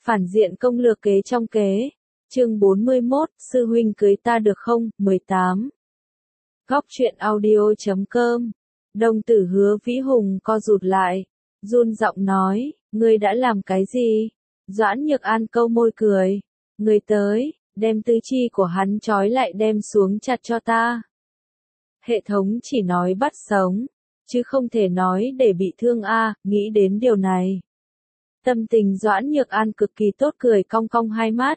Phản diện công lược kế trong kế. Chương 41, sư huynh cưới ta được không? 18. Góc truyện audio.com. Đồng tử Hứa Vĩ Hùng co rụt lại, run giọng nói, ngươi đã làm cái gì? Doãn Nhược An câu môi cười, ngươi tới, đem tứ chi của hắn trói lại đem xuống chặt cho ta. Hệ thống chỉ nói bắt sống, chứ không thể nói để bị thương a, nghĩ đến điều này. Tâm tình Doãn Nhược An cực kỳ tốt, cười cong cong hai mắt.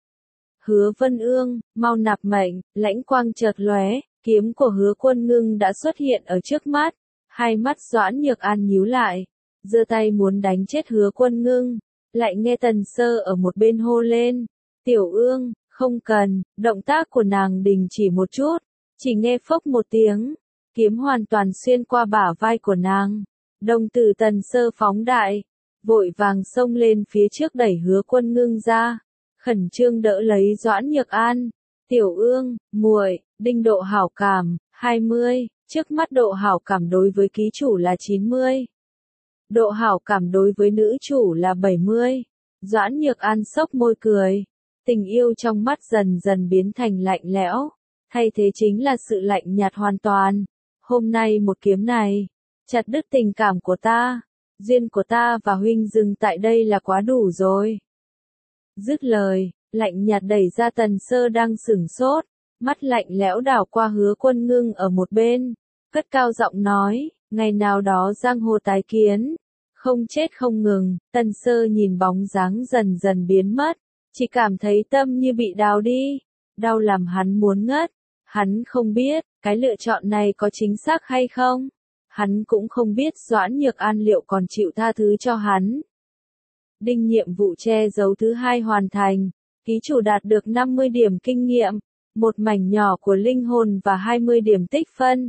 Hứa Vân Ương, mau nạp mệnh, lãnh quang chợt lóe, kiếm của Hứa Quân Ngưng đã xuất hiện ở trước mắt, hai mắt Doãn Nhược An nhíu lại, giơ tay muốn đánh chết Hứa Quân Ngưng, lại nghe Tần Sơ ở một bên hô lên, "Tiểu Ương, không cần." Động tác của nàng đình chỉ một chút, chỉ nghe phốc một tiếng, kiếm hoàn toàn xuyên qua bả vai của nàng. Đồng tử Tần Sơ phóng đại, vội vàng xông lên phía trước đẩy Hứa Quân Ngưng ra, khẩn trương đỡ lấy Doãn Nhược An. "Tiểu Ương, muội." Đinh độ hảo cảm, 20, trước mắt độ hảo cảm đối với ký chủ là 90. Độ hảo cảm đối với nữ chủ là 70. Doãn Nhược An sốc môi cười, tình yêu trong mắt dần dần biến thành lạnh lẽo, thay thế chính là sự lạnh nhạt hoàn toàn. Hôm nay một kiếm này, chặt đứt tình cảm của ta, duyên của ta và huynh dừng tại đây là quá đủ rồi. Dứt lời, lạnh nhạt đẩy ra Tần Sơ đang sửng sốt, mắt lạnh lẽo đảo qua Hứa Quân Ngưng ở một bên, cất cao giọng nói, ngày nào đó giang hồ tái kiến, không chết không ngừng. Tần Sơ nhìn bóng dáng dần dần biến mất, chỉ cảm thấy tâm như bị đào đi, đau làm hắn muốn ngất. Hắn không biết, cái lựa chọn này có chính xác hay không. Hắn cũng không biết Doãn Nhược An liệu còn chịu tha thứ cho hắn. Đinh nhiệm vụ che giấu thứ 2 hoàn thành, ký chủ đạt được 50 điểm kinh nghiệm, một mảnh nhỏ của linh hồn và 20 điểm tích phân.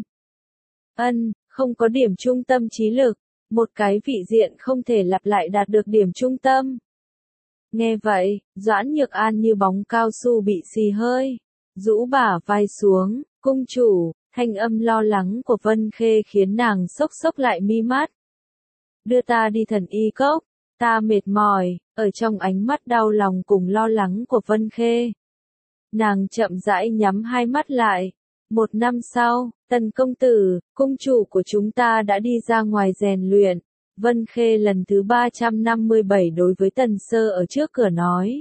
Không có điểm trung tâm trí lực, một cái vị diện không thể lặp lại đạt được điểm trung tâm. Nghe vậy, Doãn Nhược An như bóng cao su bị xì hơi, rũ bả vai xuống, cung chủ, thanh âm lo lắng của Vân Khê khiến nàng sốc sốc lại mi mắt. Đưa ta đi thần y cốc, ta mệt mỏi, ở trong ánh mắt đau lòng cùng lo lắng của Vân Khê. Nàng chậm rãi nhắm hai mắt lại. 1 năm sau, Tần công tử, cung chủ của chúng ta đã đi ra ngoài rèn luyện. Vân Khê lần thứ 357 đối với Tần Sơ ở trước cửa nói.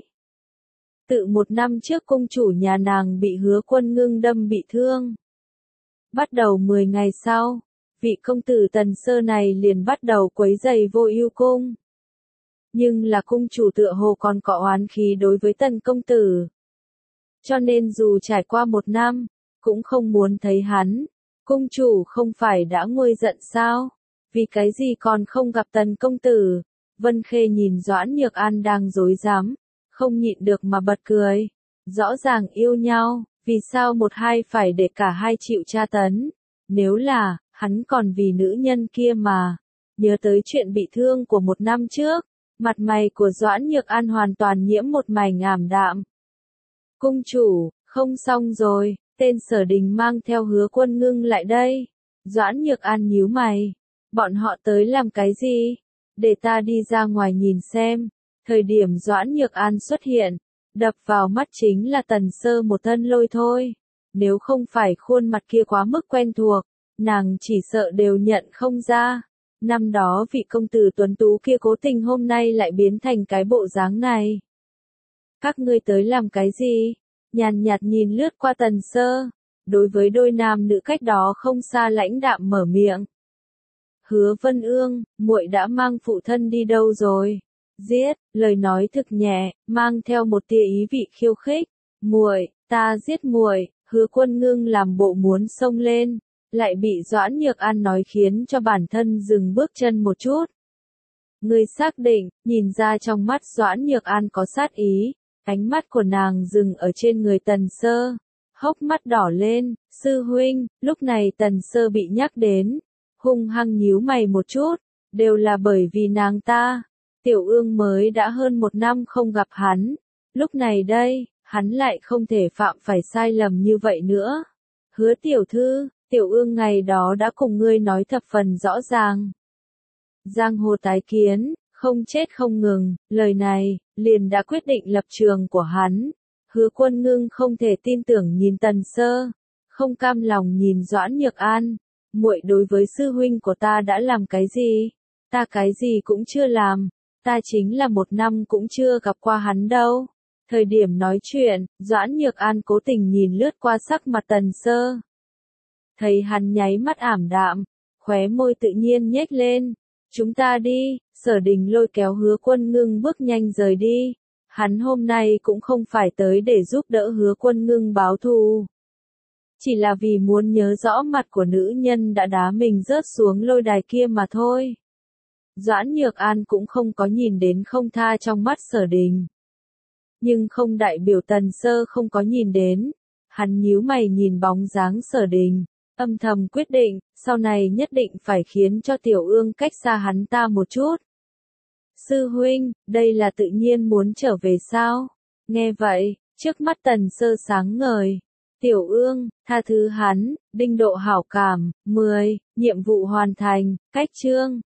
Tự 1 năm trước cung chủ nhà nàng bị Hứa Quân Ngưng đâm bị thương. Bắt đầu 10 ngày sau, vị công tử Tần Sơ này liền bắt đầu quấy rầy Vô Ưu cung. Nhưng là cung chủ tựa hồ còn có oán khí đối với Tần công tử. Cho nên dù trải qua 1 năm, cũng không muốn thấy hắn. Cung chủ không phải đã nguôi giận sao? Vì cái gì còn không gặp Tần công tử? Vân Khê nhìn Doãn Nhược An đang rối rắm, không nhịn được mà bật cười. Rõ ràng yêu nhau, vì sao một hai phải để cả hai chịu tra tấn? Nếu là, hắn còn vì nữ nhân kia mà. Nhớ tới chuyện bị thương của 1 năm trước, mặt mày của Doãn Nhược An hoàn toàn nhiễm một mảnh ảm đạm. Cung chủ, không xong rồi, tên Sở Đình mang theo Hứa Quân Ngưng lại đây. Doãn Nhược An nhíu mày, bọn họ tới làm cái gì? Để ta đi ra ngoài nhìn xem. Thời điểm Doãn Nhược An xuất hiện, đập vào mắt chính là Tần Sơ một thân lôi thôi. Nếu không phải khuôn mặt kia quá mức quen thuộc, nàng chỉ sợ đều nhận không ra. Năm đó vị công tử tuấn tú kia cố tình hôm nay lại biến thành cái bộ dáng này. Các ngươi tới làm cái gì? Nhàn nhạt nhìn lướt qua Tần Sơ, đối với đôi nam nữ cách đó không xa lãnh đạm mở miệng. Hứa Vân Ương, muội đã mang phụ thân đi đâu rồi? Giết, lời nói thực nhẹ, mang theo một tia ý vị khiêu khích. Muội, ta giết muội. Hứa Quân Ngưng làm bộ muốn xông lên, lại bị Doãn Nhược An nói khiến cho bản thân dừng bước chân một chút. Ngươi xác định, nhìn ra trong mắt Doãn Nhược An có sát ý, ánh mắt của nàng dừng ở trên người Tần Sơ, hốc mắt đỏ lên. Sư huynh. Lúc này Tần Sơ bị nhắc đến, hung hăng nhíu mày một chút, đều là bởi vì nàng ta. Tiểu Ương mới đã hơn 1 năm không gặp hắn, lúc này đây, hắn lại không thể phạm phải sai lầm như vậy nữa. Hứa tiểu thư, Tiểu Ương ngày đó đã cùng ngươi nói thập phần rõ ràng. Giang hồ tái kiến, Không chết không ngừng, lời này, liền đã quyết định lập trường của hắn. Hứa Quân Ngưng không thể tin tưởng nhìn Tần Sơ, không cam lòng nhìn Doãn Nhược An. Muội đối với sư huynh của ta đã làm cái gì? Ta cái gì cũng chưa làm, ta chính là 1 năm cũng chưa gặp qua hắn đâu. Thời điểm nói chuyện, Doãn Nhược An cố tình nhìn lướt qua sắc mặt Tần Sơ. Thấy hắn nháy mắt ảm đạm, khóe môi tự nhiên nhếch lên. Chúng ta đi, Sở Đình lôi kéo Hứa Quân Ngưng bước nhanh rời đi. Hắn hôm nay cũng không phải tới để giúp đỡ Hứa Quân Ngưng báo thù. Chỉ là vì muốn nhớ rõ mặt của nữ nhân đã đá mình rớt xuống lôi đài kia mà thôi. Doãn Nhược An cũng không có nhìn đến không tha trong mắt Sở Đình. Nhưng không đại biểu Tần Sơ không có nhìn đến. Hắn nhíu mày nhìn bóng dáng Sở Đình, âm thầm quyết định, sau này nhất định phải khiến cho Tiểu Ương cách xa hắn ta một chút. Sư huynh, đây là tự nhiên muốn trở về sao? Nghe vậy, trước mắt Tần Sơ sáng ngời. Tiểu Ương, tha thứ hắn, đinh độ hảo cảm, 10, nhiệm vụ hoàn thành, cách chương.